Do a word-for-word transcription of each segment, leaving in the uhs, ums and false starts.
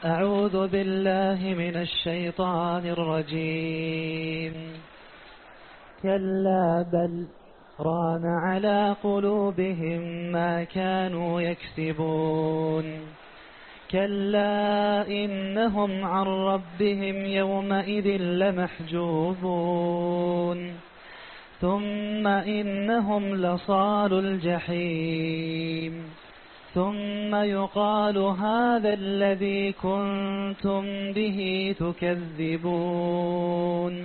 أعوذ بالله من الشيطان الرجيم. كلا بل ران على قلوبهم ما كانوا يكسبون. كلا إنهم عن ربهم يومئذ لمحجوبون. ثم إنهم لصالو الجحيم. ثم يقال هذا الذي كنتم به تكذبون.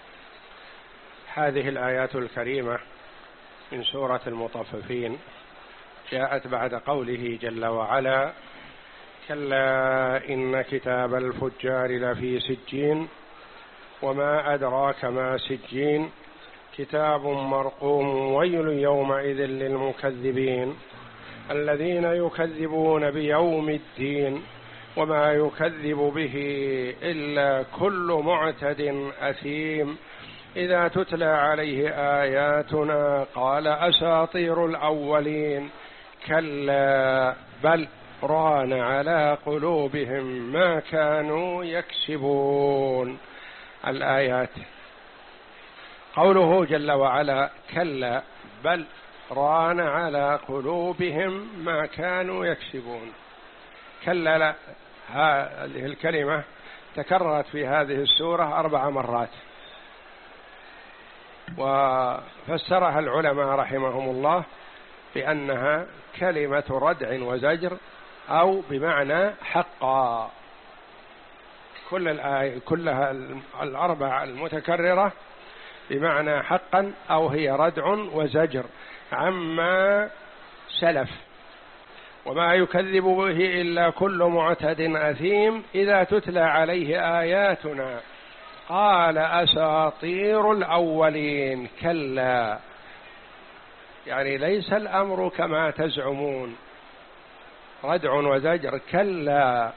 هذه الآيات الكريمة من سورة المطففين جاءت بعد قوله جل وعلا: كلا إن كتاب الفجار لفي سجين وما أدراك ما سجين كتاب مرقوم ويل يومئذ للمكذبين الذين يكذبون بيوم الدين وما يكذب به إلا كل معتد أثيم إذا تتلى عليه آياتنا قال أساطير الأولين. كلا بل ران على قلوبهم ما كانوا يكسبون. الآيات. قوله جل وعلا: كلا بل ران على قلوبهم ما كانوا يكسبون. كلا لا، هذه الكلمة تكررت في هذه السورة أربع مرات، وفسرها العلماء رحمهم الله بأنها كلمة ردع وزجر أو بمعنى حقا. كل الآية كلها الأربع المتكررة بمعنى حقا أو هي ردع وزجر عما سلف. وما يكذب به إلا كل معتد أثيم إذا تتلى عليه آياتنا قال أساطير الأولين. كلا، يعني ليس الأمر كما تزعمون، ردع وزجر. كلا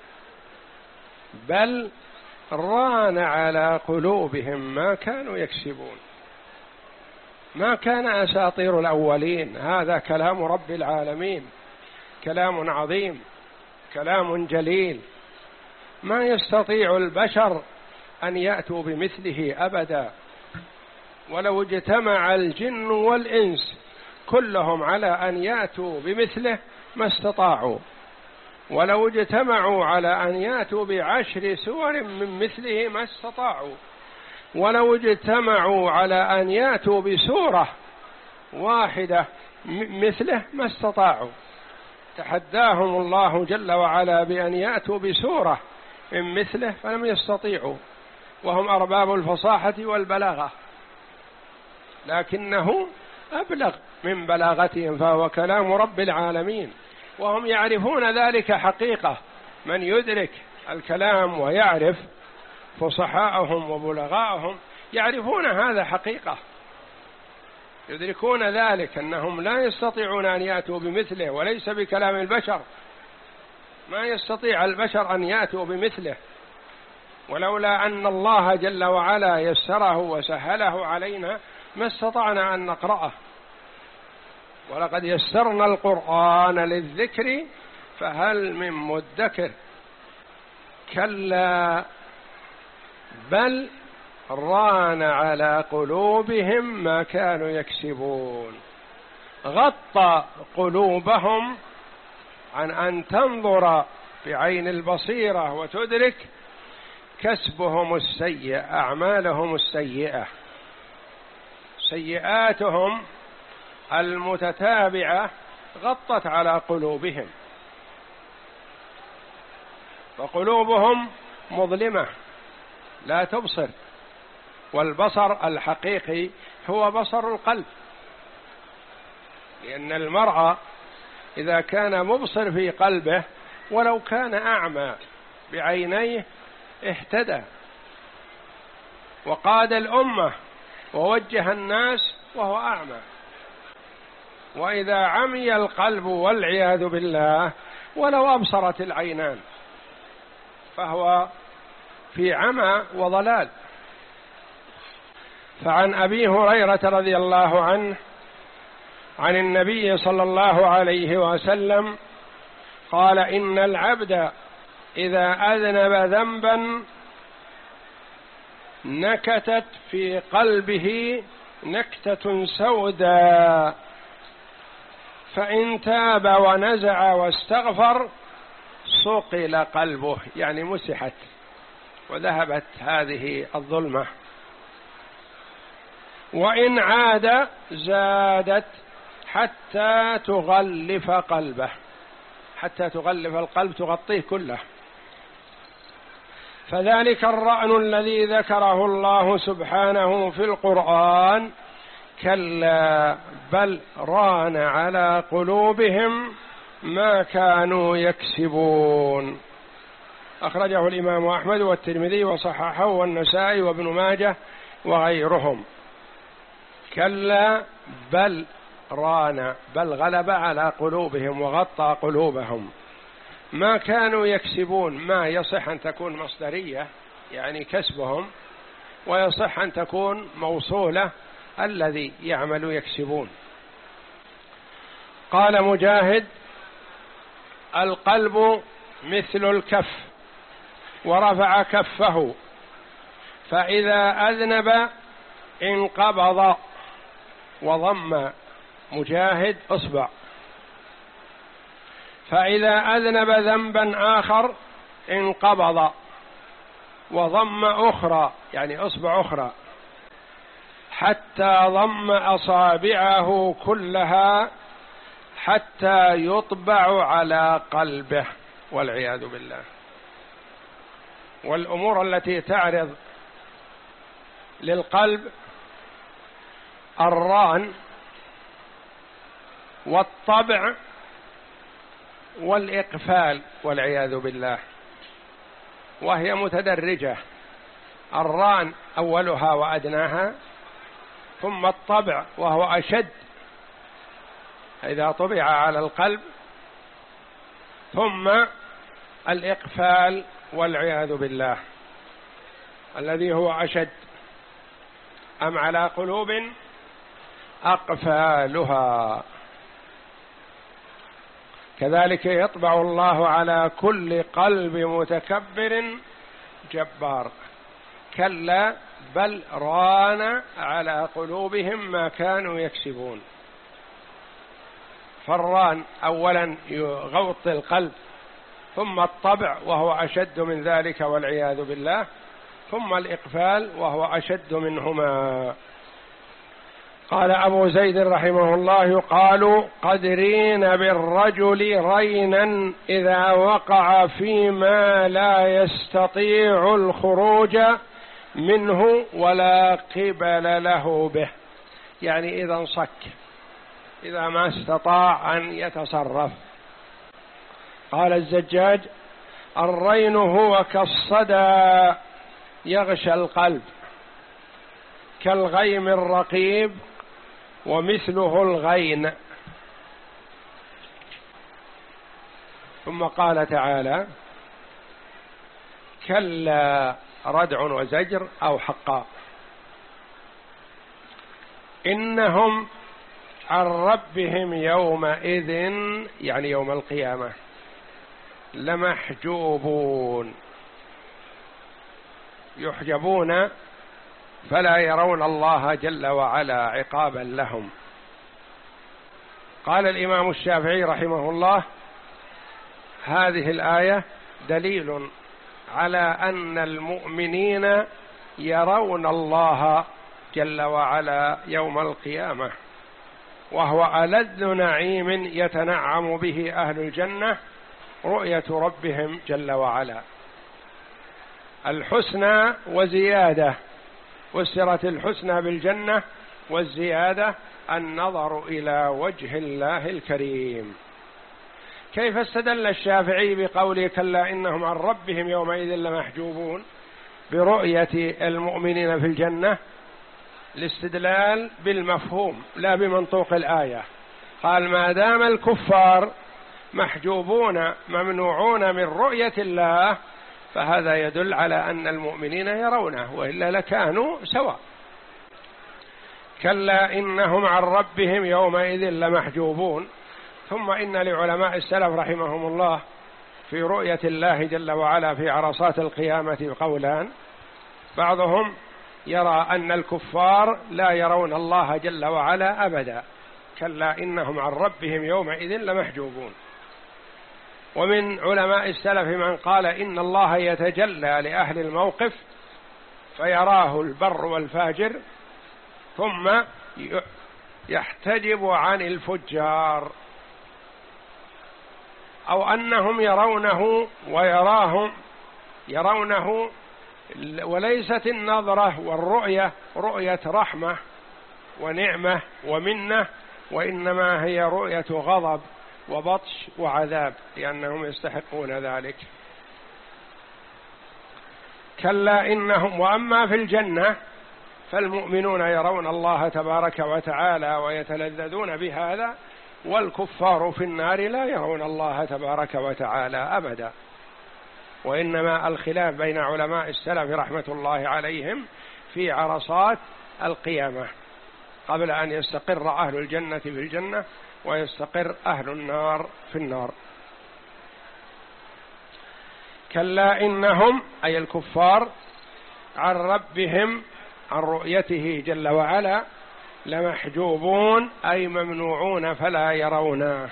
بل ران على قلوبهم ما كانوا يكسبون. ما كان أساطير الأولين، هذا كلام رب العالمين، كلام عظيم، كلام جليل، ما يستطيع البشر أن يأتوا بمثله أبدا، ولو اجتمع الجن والإنس كلهم على أن يأتوا بمثله ما استطاعوا، ولو اجتمعوا على أن يأتوا بعشر سور من مثله ما استطاعوا، ولو اجتمعوا على أن يأتوا بسورة واحدة مثله ما استطاعوا. تحداهم الله جل وعلا بأن يأتوا بسورة من مثله فلم يستطيعوا، وهم أرباب الفصاحة والبلاغة، لكنه أبلغ من بلاغتهم، فهو كلام رب العالمين، وهم يعرفون ذلك حقيقة. من يدرك الكلام ويعرف فصحاءهم وبلغاءهم يعرفون هذا حقيقة، يدركون ذلك أنهم لا يستطيعون أن يأتوا بمثله، وليس بكلام البشر، ما يستطيع البشر أن يأتوا بمثله، ولولا أن الله جل وعلا يسره وسهله علينا ما استطعنا أن نقرأه. ولقد يسرنا القرآن للذكر فهل من مدكر. كلا بل ران على قلوبهم ما كانوا يكسبون. غطى قلوبهم عن أن تنظر بعين البصيرة وتدرك كسبهم السيء، أعمالهم السيئة، سيئاتهم المتتابعة غطت على قلوبهم، فقلوبهم مظلمة لا تبصر، والبصر الحقيقي هو بصر القلب، لأن المرء إذا كان مبصر في قلبه ولو كان أعمى بعينيه اهتدى وقاد الأمة ووجه الناس وهو أعمى. وإذا عمي القلب والعياذ بالله ولو أبصرت العينان فهو في عمى وضلال. فعن أبي هريرة رضي الله عنه عن النبي صلى الله عليه وسلم قال: إن العبد إذا أذنب ذنبا نكتت في قلبه نكتة سوداء، فإن تاب ونزع واستغفر صقل قلبه، يعني مسحت وذهبت هذه الظلمة، وإن عاد زادت حتى تغلف قلبه، حتى تغلف القلب، تغطيه كله. فذلك الرأن الذي ذكره الله سبحانه في القرآن كلا بل ران على قلوبهم ما كانوا يكسبون. أخرجه الإمام أحمد والترمذي وصححه والنسائي وابن ماجه وغيرهم. كلا بل ران، بل غلب على قلوبهم وغطى قلوبهم ما كانوا يكسبون. ما يصح أن تكون مصدرية يعني كسبهم، ويصح أن تكون موصولة الذي يعمل يكسبون. قال مجاهد القلب مثل الكف، ورفع كفه فإذا أذنب انقبض، وضم مجاهد أصبع، فإذا أذنب ذنبا آخر انقبض، وضم أخرى يعني أصبع أخرى، حتى ضم أصابعه كلها حتى يطبع على قلبه والعياذ بالله. والأمور التي تعرض للقلب الران والطبع والإقفال والعياذ بالله، وهي متدرجة. الران أولها وأدناها، ثم الطبع وهو أشد إذا طبع على القلب، ثم الإقفال والعياذ بالله الذي هو أشد. أم على قلوب أقفالها. كذلك يطبع الله على كل قلب متكبر جبار. كلا بل ران على قلوبهم ما كانوا يكسبون. فالران أولا يغطي القلب، ثم الطبع وهو أشد من ذلك والعياذ بالله، ثم الإقفال وهو أشد منهما. قال أبو زيد رحمه الله يقال قد رين بالرجل رينا إذا وقع فيما لا يستطيع الخروج منه ولا قبل له به، يعني إذا انصك، إذا ما استطاع أن يتصرف. قال الزجاج الرين هو كالصدى يغشى القلب، كالغيم الرقيب ومثله الغين. ثم قال تعالى كلا ردع وزجر أو حقا إنهم عن ربهم يومئذ يعني يوم القيامة لمحجوبون، يحجبون فلا يرون الله جل وعلا عقابا لهم. قال الإمام الشافعي رحمه الله هذه الآية دليل على أن المؤمنين يرون الله جل وعلا يوم القيامة، وهو ألذ نعيم يتنعم به أهل الجنة رؤية ربهم جل وعلا. الحسنى وزيادة، فسرت الحسنى بالجنة، والزيادة النظر إلى وجه الله الكريم. كيف استدل الشافعي بقوله كلا إنهم عن ربهم يومئذ لمحجوبون برؤية المؤمنين في الجنة؟ الاستدلال بالمفهوم لا بمنطوق الآية. قال ما دام الكفار محجوبون ممنوعون من رؤية الله فهذا يدل على أن المؤمنين يرونه، وإلا لكانوا سواء. كلا إنهم عن ربهم يومئذ لمحجوبون. ثم إن لعلماء السلف رحمهم الله في رؤية الله جل وعلا في عرصات القيامة قولان: بعضهم يرى أن الكفار لا يرون الله جل وعلا أبدا، كلا إنهم عن ربهم يومئذ لمحجوبون. ومن علماء السلف من قال إن الله يتجلى لأهل الموقف فيراه البر والفاجر ثم يحتجب عن الفجار، أو أنهم يرونه ويراهم يرونه، وليست النظرة والرؤية رؤية رحمة ونعمة ومنة، وإنما هي رؤية غضب وبطش وعذاب، لأنهم يستحقون ذلك. كلا إنهم. وأما في الجنة فالمؤمنون يرون الله تبارك وتعالى ويتلذذون بهذا، والكفار في النار لا يرون الله تبارك وتعالى أبدا. وإنما الخلاف بين علماء السلف رحمة الله عليهم في عرصات القيامة قبل أن يستقر أهل الجنة في الجنة ويستقر أهل النار في النار. كلا إنهم أي الكفار عن ربهم عن رؤيته جل وعلا لمحجوبون أي ممنوعون فلا يرونه.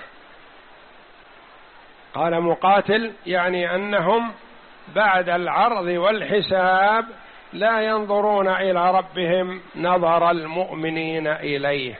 قال مقاتل يعني أنهم بعد العرض والحساب لا ينظرون إلى ربهم نظر المؤمنين إليه.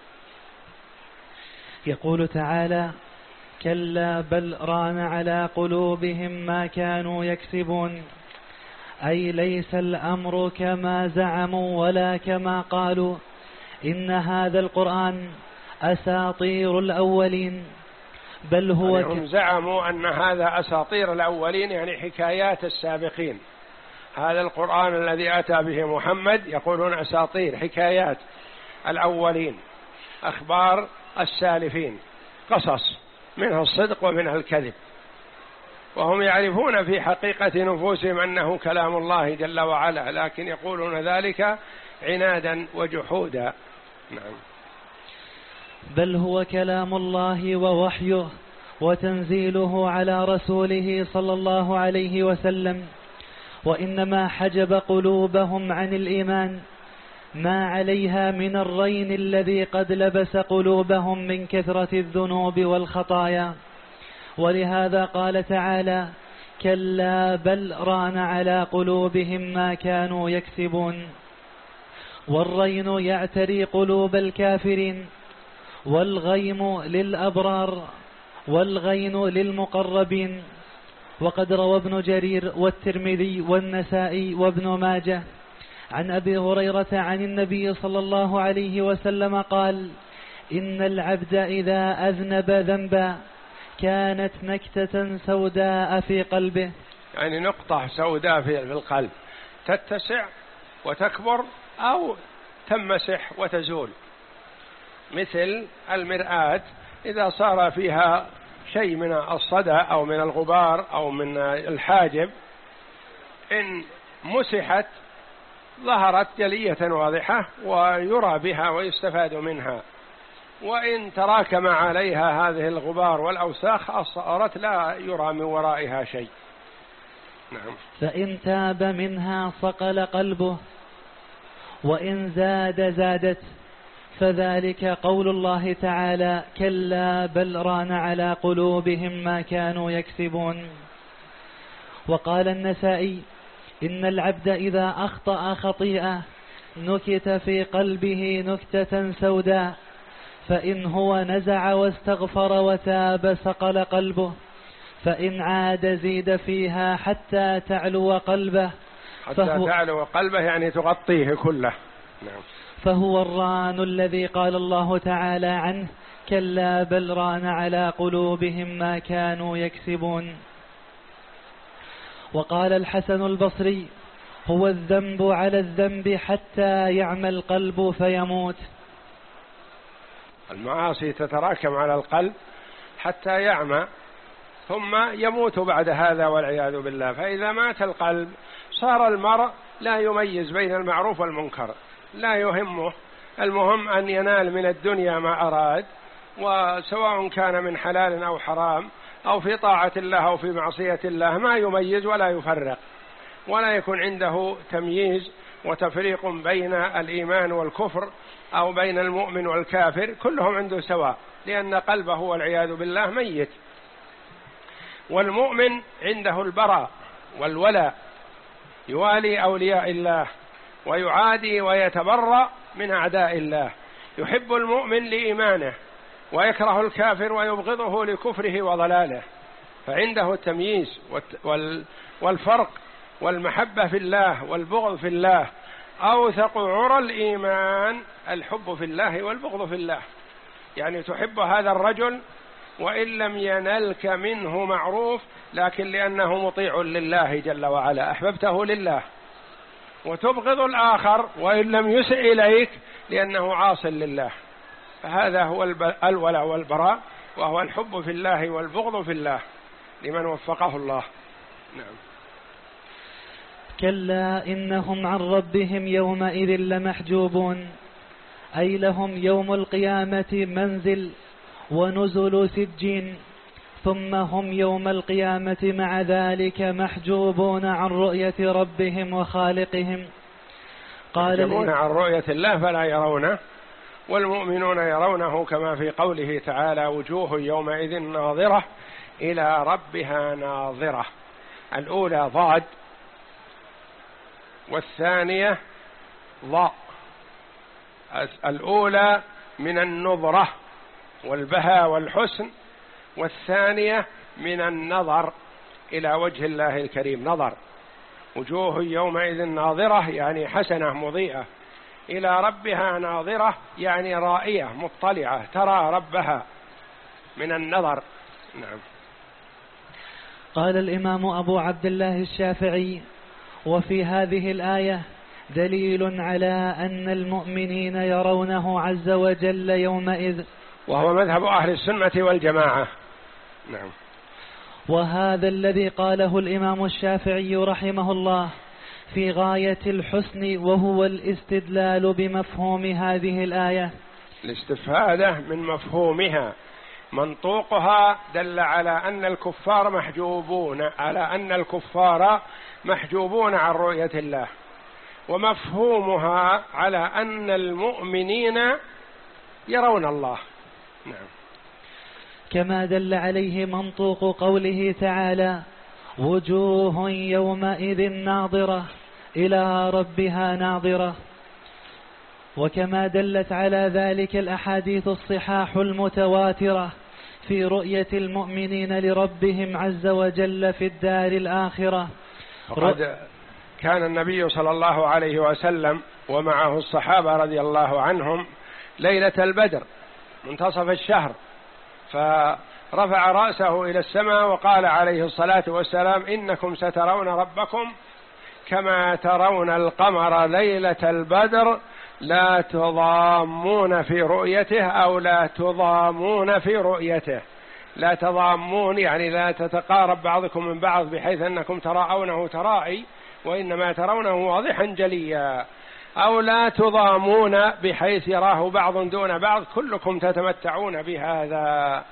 يقول تعالى: كلا بل ران على قلوبهم ما كانوا يكسبون، أي ليس الأمر كما زعموا ولا كما قالوا، إن هذا القرآن أساطير الأولين، بل هو يعني هم زعموا أن هذا أساطير الأولين يعني حكايات السابقين. هذا القرآن الذي أتى به محمد يقولون أساطير حكايات الأولين، أخبار السالفين، قصص منها الصدق ومنها الكذب، وهم يعرفون في حقيقة نفوسهم أنه كلام الله جل وعلا، لكن يقولون ذلك عنادا وجحودا. نعم. بل هو كلام الله ووحيه وتنزيله على رسوله صلى الله عليه وسلم، وإنما حجب قلوبهم عن الإيمان ما عليها من الرين الذي قد لبس قلوبهم من كثرة الذنوب والخطايا. ولهذا قال تعالى: كلا بل ران على قلوبهم ما كانوا يكسبون. والرين يعتري قلوب الكافرين، والغيم للأبرار، والغين للمقربين. وقد روى ابن جرير والترمذي والنسائي وابن ماجه عن أبي هريرة عن النبي صلى الله عليه وسلم قال: إن العبد إذا أذنب ذنبا كانت نكتة سوداء في قلبه، يعني نقطة سوداء في القلب تتسع وتكبر أو تمسح وتزول، مثل المرآة إذا صار فيها شيء من الصدى أو من الغبار أو من الحاجب، إن مسحت ظهرت جلية واضحة ويرى بها ويستفاد منها، وإن تراكم عليها هذه الغبار والأوساخ صارت لا يرى من ورائها شيء. نعم. فإن تاب منها صقل قلبه، وإن زاد زادت، فذلك قول الله تعالى: كلا بل ران على قلوبهم ما كانوا يكسبون. وقال النسائي: إن العبد إذا أخطأ خطيئة نكت في قلبه نكتة سوداء، فإن هو نزع واستغفر وتاب صقل قلبه، فإن عاد زيد فيها حتى تعلو قلبه، حتى تعلو قلبه يعني تغطيه كله. نعم. فهو الران الذي قال الله تعالى عنه: كلا بل ران على قلوبهم ما كانوا يكسبون. وقال الحسن البصري: هو الذنب على الذنب حتى يعمى القلب فيموت. المعاصي تتراكم على القلب حتى يعمى ثم يموت بعد هذا والعياذ بالله. فإذا مات القلب صار المرء لا يميز بين المعروف والمنكر، لا يهمه، المهم أن ينال من الدنيا ما أراد، وسواء كان من حلال أو حرام أو في طاعة الله أو في معصية الله، ما يميز ولا يفرق، ولا يكون عنده تمييز وتفريق بين الإيمان والكفر أو بين المؤمن والكافر، كلهم عنده سواء، لأن قلبه والعياذ بالله ميت. والمؤمن عنده البراء والولاء، يوالي أولياء الله ويعادي ويتبرأ من أعداء الله، يحب المؤمن لإيمانه ويكره الكافر ويبغضه لكفره وضلاله، فعنده التمييز والفرق والمحبة في الله والبغض في الله. أوثق عرى الإيمان الحب في الله والبغض في الله، يعني تحب هذا الرجل وإن لم ينلك منه معروف، لكن لأنه مطيع لله جل وعلا أحببته لله، وتبغض الآخر وإن لم يسئ إليك لأنه عاص لله. فهذا هو الولاء والبراء، وهو الحب في الله والبغض في الله لمن وفقه الله. نعم. كلا إنهم عن ربهم يومئذ لمحجوبون، أي لهم يوم القيامة منزل ونزل سجين، ثم هم يوم القيامة مع ذلك محجوبون عن رؤية ربهم وخالقهم. قال محجوبون عن رؤية الله فلا يرونه، والمؤمنون يرونه كما في قوله تعالى: وجوه يومئذ ناظرة إلى ربها ناظرة. الأولى ضاد والثانية ضاء. الأولى من النظرة والبهاء والحسن، والثانية من النظر إلى وجه الله الكريم. نظر وجوه يومئذ ناظرة يعني حسنة مضيئة، إلى ربها ناظرة يعني رائية مطلعة ترى ربها من النظر. نعم. قال الإمام أبو عبد الله الشافعي: وفي هذه الآية دليل على أن المؤمنين يرونه عز وجل يومئذ، وهو مذهب أهل السنة والجماعة. نعم. وهذا الذي قاله الإمام الشافعي رحمه الله في غاية الحسن، وهو الاستدلال بمفهوم هذه الآية. الاستفادة من مفهومها، منطوقها دل على أن الكفار محجوبون، على أن الكفار محجوبون عن رؤية الله، ومفهومها على أن المؤمنين يرون الله. نعم. كما دل عليه منطوق قوله تعالى: وجوه يومئذ ناظرة إلى ربها ناظرة. وكما دلت على ذلك الأحاديث الصحاح المتواترة في رؤية المؤمنين لربهم عز وجل في الدار الآخرة. وقد كان النبي صلى الله عليه وسلم ومعه الصحابة رضي الله عنهم ليلة البدر منتصف الشهر، فرفع رأسه إلى السماء وقال عليه الصلاة والسلام: إنكم سترون ربكم كما ترون القمر ليلة البدر لا تضامون في رؤيته، أو لا تضامون في رؤيته. لا تضامون يعني لا تتقارب بعضكم من بعض بحيث أنكم تراءونه ترائي، وإنما ترونه واضحا جليا. أو لا تضامون بحيث يراه بعض دون بعض، كلكم تتمتعون بهذا.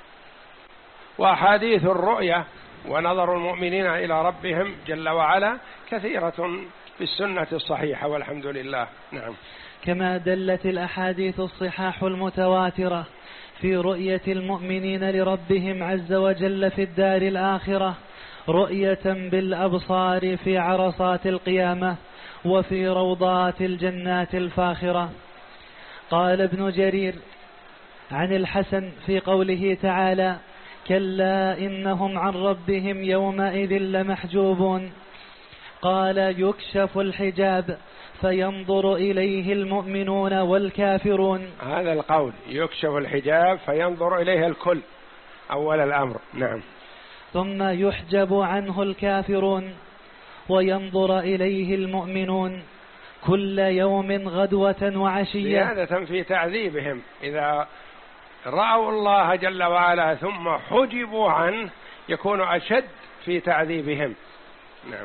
وأحاديث الرؤية ونظر المؤمنين إلى ربهم جل وعلا كثيرة في السنة الصحيحة والحمد لله. نعم. كما دلت الأحاديث الصحاح المتواترة في رؤية المؤمنين لربهم عز وجل في الدار الآخرة رؤية بالأبصار في عرصات القيامة وفي روضات الجنات الفاخرة. قال ابن جرير عن الحسن في قوله تعالى: كلا إنهم عن ربهم يومئذ لمحجوبون، قال: يكشف الحجاب فينظر إليه المؤمنون والكافرون. هذا القول يكشف الحجاب فينظر إليه الكل أول الأمر. نعم. ثم يحجب عنه الكافرون وينظر إليه المؤمنون كل يوم غدوة وعشية، زيادة في تعذيبهم. إذا رأوا الله جل وعلا ثم حجبوا عنه يكون أشد في تعذيبهم. نعم.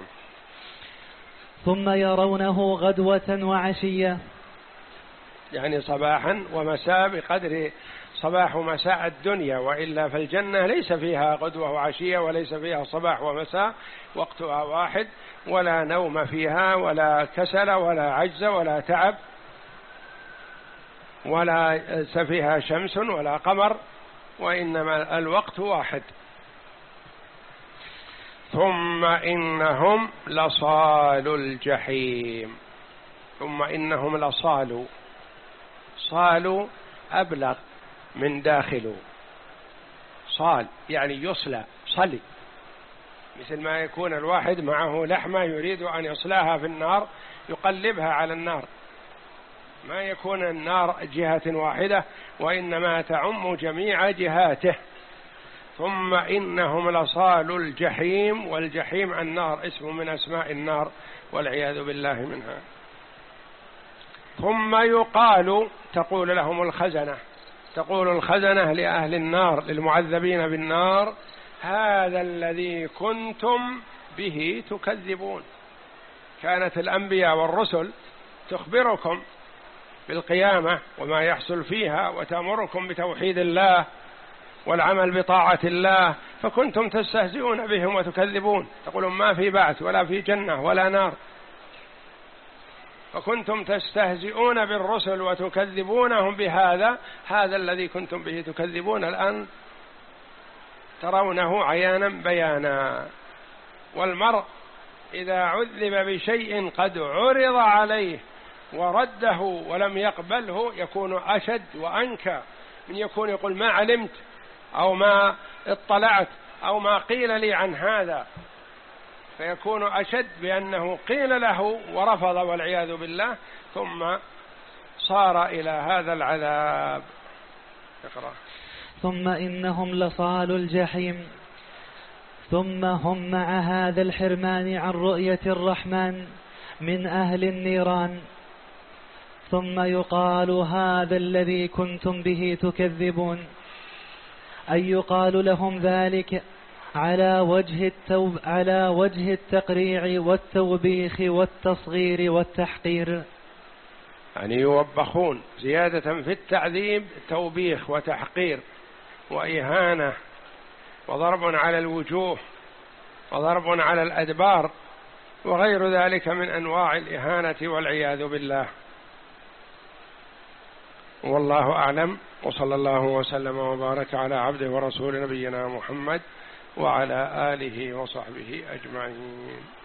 ثم يرونه غدوة وعشية، يعني صباحا ومساء بقدر صباح ومساء الدنيا، وإلا فالجنة ليس فيها غدوة وعشية، وليس فيها صباح ومساء، وقتها واحد، ولا نوم فيها، ولا كسل، ولا عجز، ولا تعب، ولا فيها شمس ولا قمر، وإنما الوقت واحد. ثم إنهم لصالوا الجحيم. ثم إنهم لصالوا، صالوا أبلغ من داخلوا. صال يعني يصلى، صلي، مثل ما يكون الواحد معه لحمة يريد أن يصلاها في النار يقلبها على النار، ما يكون النار جهة واحدة، وإنما تعم جميع جهاته. ثم إنهم لصالوا الجحيم، والجحيم النار، اسم من أسماء النار والعياذ بالله منها. ثم يقال، تقول لهم الخزنة، تقول الخزنة لأهل النار للمعذبين بالنار: هذا الذي كنتم به تكذبون. كانت الأنبياء والرسل تخبركم بالقيامة وما يحصل فيها، وتأمركم بتوحيد الله والعمل بطاعة الله، فكنتم تستهزئون بهم وتكذبون، تقولون ما في بعث ولا في جنة ولا نار، فكنتم تستهزئون بالرسل وتكذبونهم بهذا. هذا الذي كنتم به تكذبون الآن ترونه عيانا بيانا. والمرء إذا عذب بشيء قد عرض عليه ورده ولم يقبله يكون أشد وأنكى من يكون يقول ما علمت أو ما اطلعت أو ما قيل لي عن هذا، فيكون أشد بأنه قيل له ورفض والعياذ بالله، ثم صار إلى هذا العذاب. اقرأ. ثم إنهم لصالوا الجحيم، ثم هم مع هذا الحرمان عن رؤية الرحمن من أهل النيران. ثم يقال: هذا الذي كنتم به تكذبون، أي يقال لهم ذلك على وجه التوب على وجه التقريع والتوبيخ والتصغير والتحقير، يعني يوبخون زيادة في التعذيب، توبيخ وتحقير وإهانة وضرب على الوجوه وضرب على الأدبار وغير ذلك من أنواع الإهانة والعياذ بالله. والله أعلم، وصلى الله وسلم وبارك على عبده ورسول نبينا محمد وعلى آله وصحبه أجمعين.